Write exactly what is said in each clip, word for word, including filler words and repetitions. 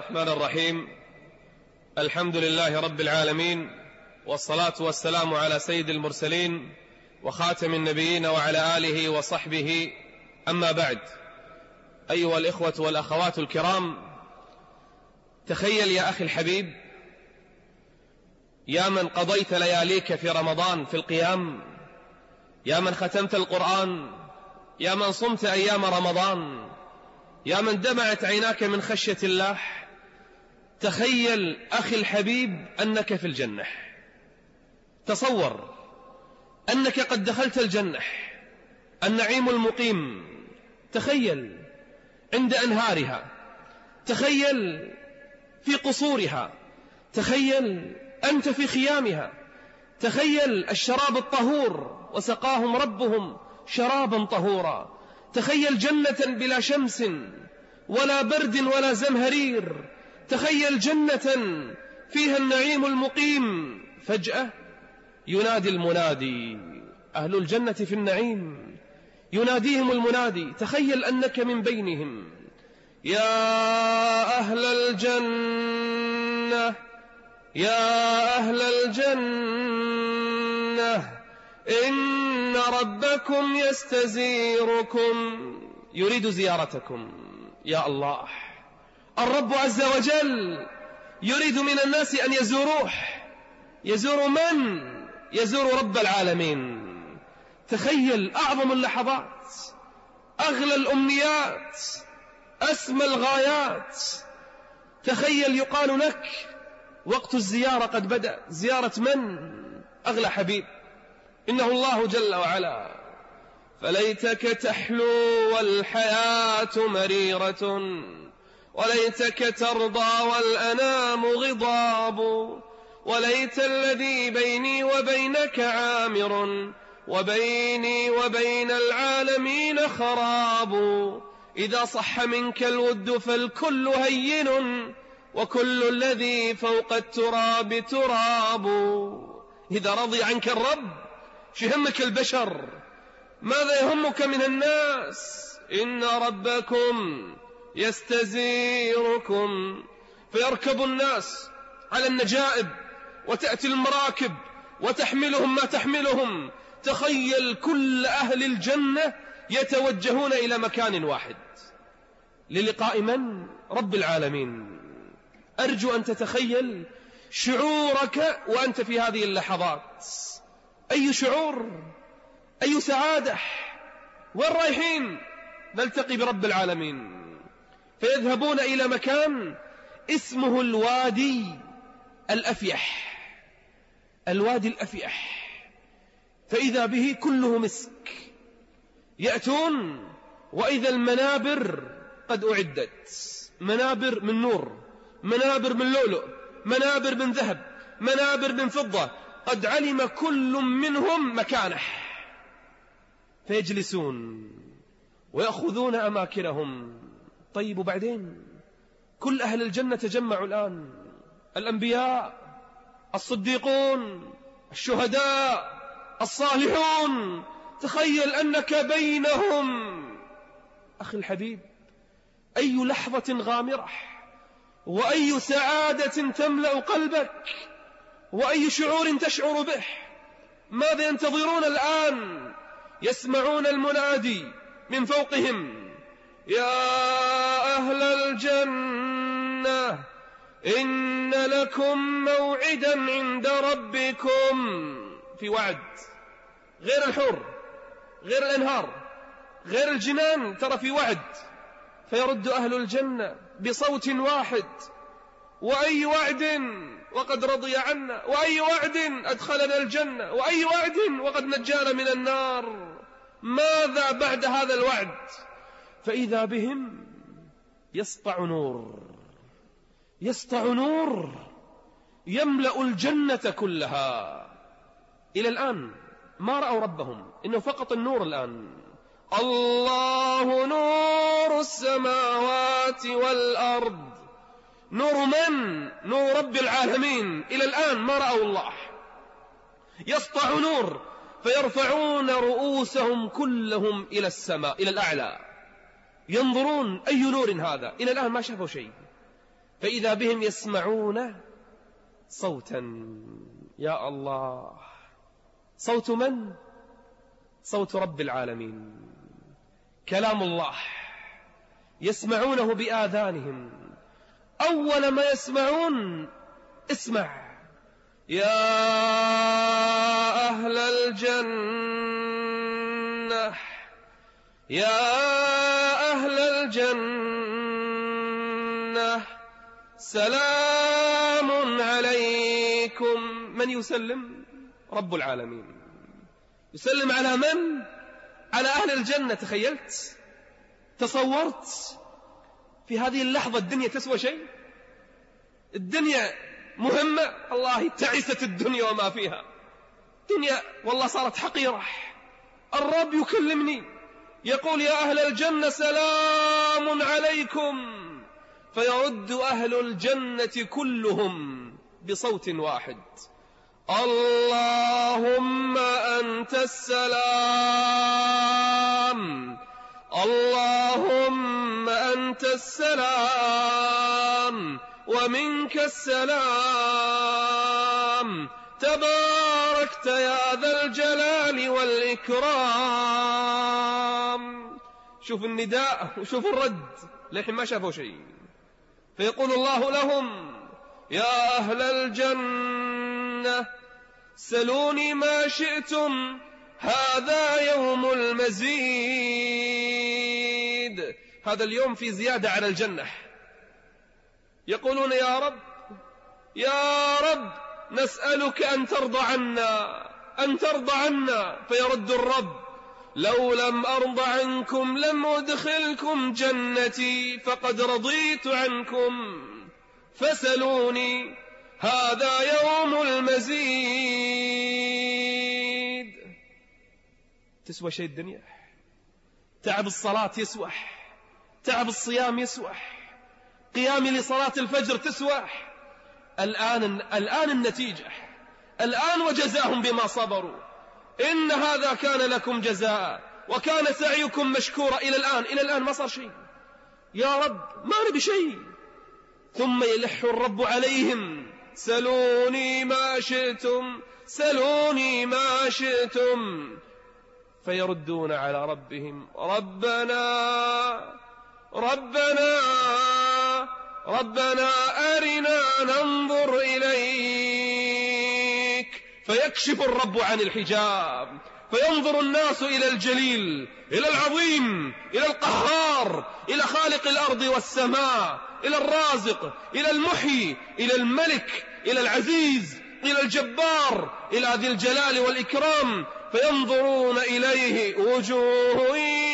الرحمن الرحيم. الحمد لله رب العالمين، والصلاة والسلام على سيد المرسلين وخاتم النبيين وعلى آله وصحبه، أما بعد. أيها الإخوة والأخوات الكرام، تخيل يا أخي الحبيب، يا من قضيت لياليك في رمضان في القيام، يا من ختمت القرآن، يا من صمت أيام رمضان، يا من دمعت عيناك من خشية الله، تخيل أخي الحبيب أنك في الجنة. تصور أنك قد دخلت الجنة، النعيم المقيم. تخيل عند أنهارها، تخيل في قصورها، تخيل أنت في خيامها، تخيل الشراب الطهور وسقاهم ربهم شرابا طهورا، تخيل جنة بلا شمس ولا برد ولا زمهرير، تخيل جنة فيها النعيم المقيم. فجأة ينادي المنادي، أهل الجنة في النعيم، يناديهم المنادي، تخيل أنك من بينهم. يا أهل الجنة، يا أهل الجنة، إن ربكم يستزيركم، يريد زيارتكم. يا الله، الرب عز وجل يريد من الناس أن يزوروه. يزور من؟ يزور رب العالمين. تخيل أعظم اللحظات، أغلى الأمنيات، أسمى الغايات. تخيل يقال لك وقت الزيارة قد بدأ. زيارة من؟ أغلى حبيب، إنه الله جل وعلا. فليتك تحلو والحياة مريرة، وليتك ترضى والأنام غضاب، وليت الذي بيني وبينك عامر، وبيني وبين العالمين خراب. إذا صح منك الود فالكل هين، وكل الذي فوق التراب تراب. إذا رضي عنك الرب شهمك البشر، ماذا يهمك من الناس؟ إن ربكم يستزيركم. فيركب الناس على النجائب، وتأتي المراكب وتحملهم ما تحملهم. تخيل كل أهل الجنة يتوجهون إلى مكان واحد للقاء من؟ رب العالمين. أرجو أن تتخيل شعورك وأنت في هذه اللحظات. أي شعور، أي سعادة. وين رايحين؟ نلتقي برب العالمين. فيذهبون إلى مكان اسمه الوادي الأفيح، الوادي الأفيح. فإذا به كله مسك. يأتون وإذا المنابر قد أعدت، منابر من نور، منابر من لؤلؤ، منابر من ذهب، منابر من فضة. قد علم كل منهم مكانه. فيجلسون ويأخذون أماكنهم. طيب وبعدين؟ كل أهل الجنة تجمعوا الآن، الأنبياء، الصديقون، الشهداء، الصالحون. تخيل أنك بينهم. أخي الحبيب، أي لحظة غامرة، وأي سعادة تملأ قلبك، وأي شعور تشعر به. ماذا ينتظرون الآن؟ يسمعون المنادي من فوقهم: يا أهل الجنة، إن لكم موعدا عند ربكم. في وعد، غير الحور، غير الأنهار، غير الجنان، ترى في وعد. فيرد أهل الجنة بصوت واحد: وأي وعد وقد رضي عنا، وأي وعد أدخلنا الجنة، وأي وعد وقد نجانا من النار. ماذا بعد هذا الوعد؟ فإذا بهم يسطع نور، يسطع نور يملأ الجنة كلها. إلى الآن ما رأوا ربهم، إنه فقط النور. الآن الله نور السماوات والأرض. نور من؟ نور رب العالمين. إلى الآن ما رأوا الله. يسطع نور، فيرفعون رؤوسهم كلهم إلى السماء، إلى الأعلى، ينظرون أي نور هذا. إلى الآن ما شافوا شيء. فإذا بهم يسمعون صوتا. يا الله، صوت من؟ صوت رب العالمين، كلام الله، يسمعونه بآذانهم. أول ما يسمعون اسمع: يا أهل الجنة، يا أهل الجنة، سلام عليكم. من يسلم؟ رب العالمين. يسلم على من؟ على أهل الجنة. تخيلت؟ تصورت؟ في هذه اللحظة الدنيا تسوى شيء؟ الدنيا مهمة؟ الله، تعست الدنيا وما فيها. الدنيا والله صارت حقيرة. الرب يكلمني يقول: يا أهل الجنة سلام عليكم، فيرد أهل الجنة كلهم بصوت واحد: اللهم أنت السلام، اللهم أنت السلام، ومنك السلام، تباركت يا ذا الجلال والإكرام. شوف النداء وشوف الرد، لكن ما شافوا شيء. فيقول الله لهم: يا أهل الجنة سلوني ما شئتم، هذا يوم المزيد. هذا اليوم في زيادة على الجنة. يقولون: يا رب، يا رب، نسألك أن ترضى عنا، أن ترضى عنا. فيرد الرب: لو لم أرضى عنكم لم أدخلكم جنتي، فقد رضيت عنكم، فسلوني، هذا يوم المزيد. تسوى شيء الدنيا؟ تعب الصلاة يسوى، تعب الصيام يسوى، قيامي لصلاة الفجر تسوى. الآن الآن النتيجة، الآن وجزاهم بما صبروا، إن هذا كان لكم جزاء وكان سعيكم مشكورا. إلى الآن إلى الآن ما صار شيء. يا رب ما نبي شيء. ثم يلح الرب عليهم: سلوني ما شئتم، سلوني ما شئتم. فيردون على ربهم: ربنا ربنا ربنا أرنا ننظر إليك. فيكشف الرب عن الحجاب، فينظر الناس إلى الجليل، إلى العظيم، إلى القهار، إلى خالق الأرض والسماء، إلى الرازق، إلى المحيي، إلى الملك، إلى العزيز، إلى الجبار، إلى ذي الجلال والإكرام. فينظرون إليه: وجوه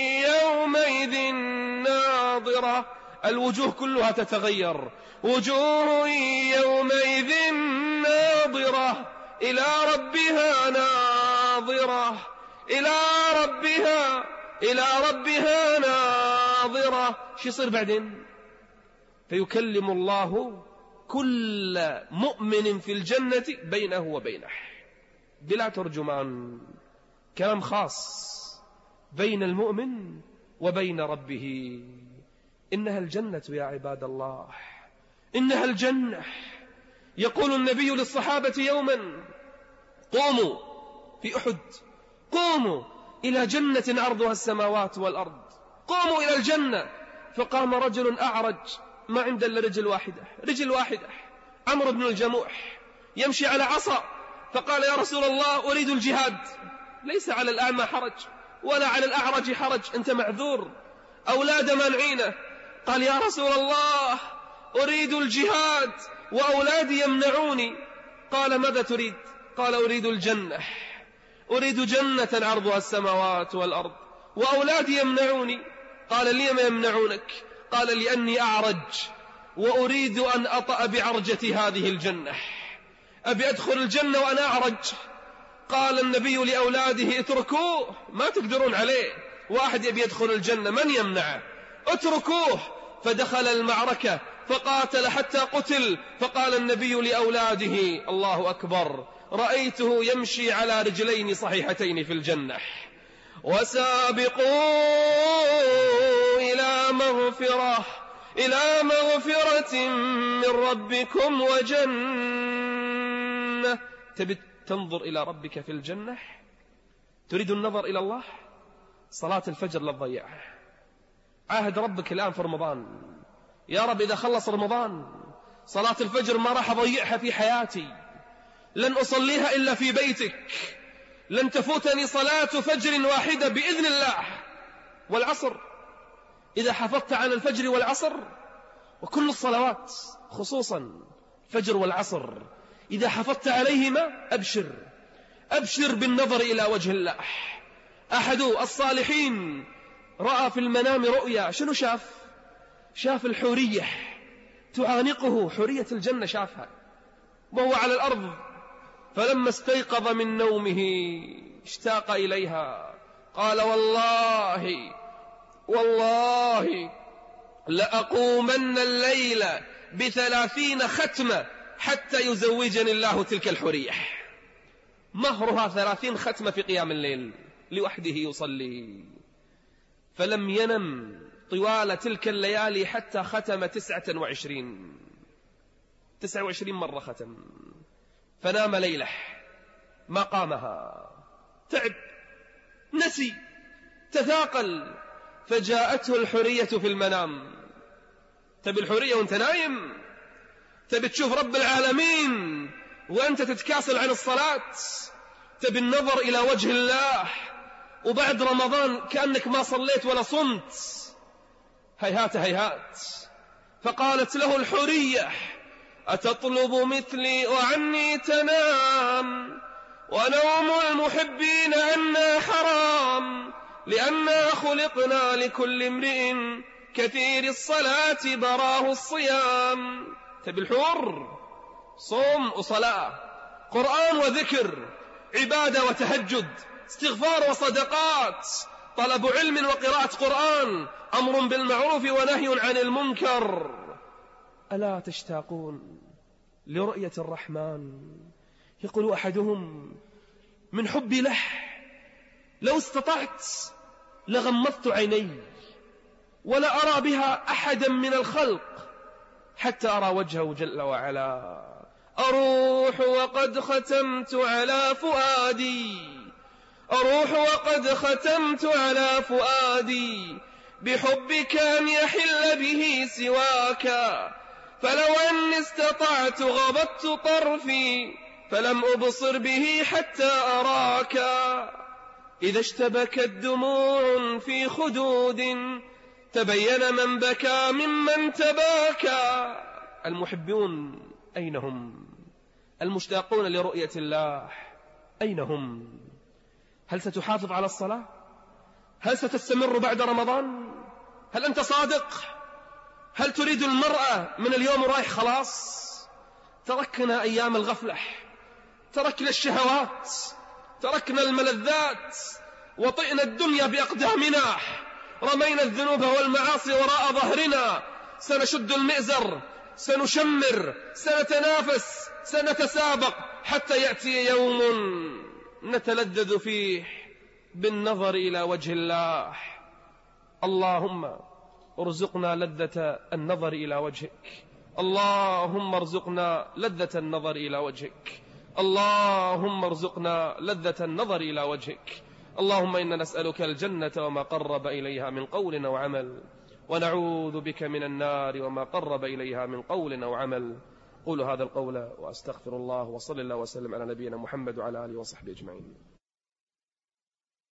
يومئذ ناظرة. الوجوه كلها تتغير. وجوه يومئذ ناظرة إلى ربها ناظرة، إلى ربها إلى ربها ناظرة. شو يصير بعدين؟ فيكلم الله كل مؤمن في الجنة بينه وبينه بلا ترجمان، كلام خاص بين المؤمن وبين ربه. إنها الجنة يا عباد الله، إنها الجنة. يقول النبي للصحابة يوما: قوموا في أحد، قوموا إلى جنة عرضها السماوات والأرض، قوموا إلى الجنة. فقام رجل أعرج ما عنده إلا رجل واحدة، رجل واحدة، عمرو بن الجموح، يمشي على عصا. فقال: يا رسول الله أريد الجهاد. ليس على الأعمى حرج ولا على الأعرج حرج، أنت معذور، أولاد منعينه. قال: يا رسول الله أريد الجهاد وأولادي يمنعوني. قال: ماذا تريد؟ قال: أريد الجنة، أريد جنة عرضها السماوات والأرض وأولادي يمنعوني. قال: لي ما يمنعونك؟ قال: لأني أعرج وأريد أن أطأ بعرجة هذه الجنة، أبي أدخل الجنة وأنا أعرج. قال النبي لأولاده: اتركوه، ما تقدرون عليه، واحد يبي يدخل الجنة من يمنعه؟ اتركوه. فدخل المعركة فقاتل حتى قتل. فقال النبي لأولاده: الله أكبر، رأيته يمشي على رجلين صحيحتين في الجنة. وسابقوا إلى مغفرة إلى مغفرة من ربكم وجنة. تبي تنظر إلى ربك في الجنة؟ تريد النظر إلى الله؟ صلاة الفجر لا تضيعها. عاهد ربك الآن في رمضان، يا رب إذا خلص رمضان صلاة الفجر ما راح أضيعها في حياتي، لن أصليها إلا في بيتك، لن تفوتني صلاة فجر واحدة بإذن الله. والعصر إذا حفظت على الفجر والعصر وكل الصلوات، خصوصا الفجر والعصر إذا حفظت عليهما، أبشر أبشر بالنظر إلى وجه الله. أحد الصالحين رأى في المنام رؤيا، شنو شاف؟ شاف الحورية تعانقه، حورية الجنة شافها وهو على الأرض، فلما استيقظ من نومه اشتاق إليها، قال والله والله لأقومن الليل بثلاثين ختمة حتى يزوجني الله تلك الحورية. مهرها ثلاثين ختمة في قيام الليل، لوحده يصلي. فلم ينم طوال تلك الليالي حتى ختم تسعة وعشرين تسعة وعشرين مرة ختم. فنام ليلة ما قامها، تعب، نسي، تثاقل، فجاءته الحورية في المنام. تبي الحورية وانت نايم؟ تبي تشوف رب العالمين وانت تتكاسل عن الصلاة؟ تبي النظر إلى وجه الله وبعد رمضان كأنك ما صليت ولا صمت؟ هيهات هيهات. فقالت له الحورية أتطلب مثلي وعني تنام؟ ونوم المحبين أنا حرام، لأننا خلقنا لكل امرئ كثير الصلاة براه الصيام. تبي الحور؟ صوم وصلاة، قرآن وذكر، عبادة وتهجد، استغفار وصدقات، طلب علم وقراءة قرآن، أمر بالمعروف ونهي عن المنكر. ألا تشتاقون لرؤية الرحمن؟ يقول أحدهم من حبي له لو استطعت لغمضت عيني ولا أرى بها أحدا من الخلق حتى أرى وجهه جل وعلا. أروح وقد ختمت على فؤادي، أروح وقد ختمت على فؤادي بحبك أن يحل به سواك، فلو أني استطعت غضبت طرفي فلم أبصر به حتى أراك. إذا اشتبكت دموع في خدود تبين من بكى ممن تباكى. المحبون أين هم؟ المشتاقون لرؤية الله أين هم؟ هل ستحافظ على الصلاة؟ هل ستستمر بعد رمضان؟ هل أنت صادق؟ هل تريد المرأة من اليوم رايح خلاص؟ تركنا أيام الغفلة، تركنا الشهوات، تركنا الملذات، وطئنا الدنيا بأقدامنا، رمينا الذنوب والمعاصي وراء ظهرنا. سنشد المئزر، سنشمر، سنتنافس، سنتسابق، حتى يأتي يوم نتلذذ فيه بالنظر إلى وجه الله. اللهم ارزقنا لذة النظر إلى وجهك، اللهم ارزقنا لذة النظر إلى وجهك، اللهم ارزقنا لذة النظر إلى وجهك. اللهم إنا نسألك الجنة وما قرب إليها من قول أو عمل، ونعوذ بك من النار وما قرب إليها من قول أو عمل. قولوا هذا القول وأستغفر الله، وصلى الله وسلم على نبينا محمد وعلى آله وصحبه أجمعين.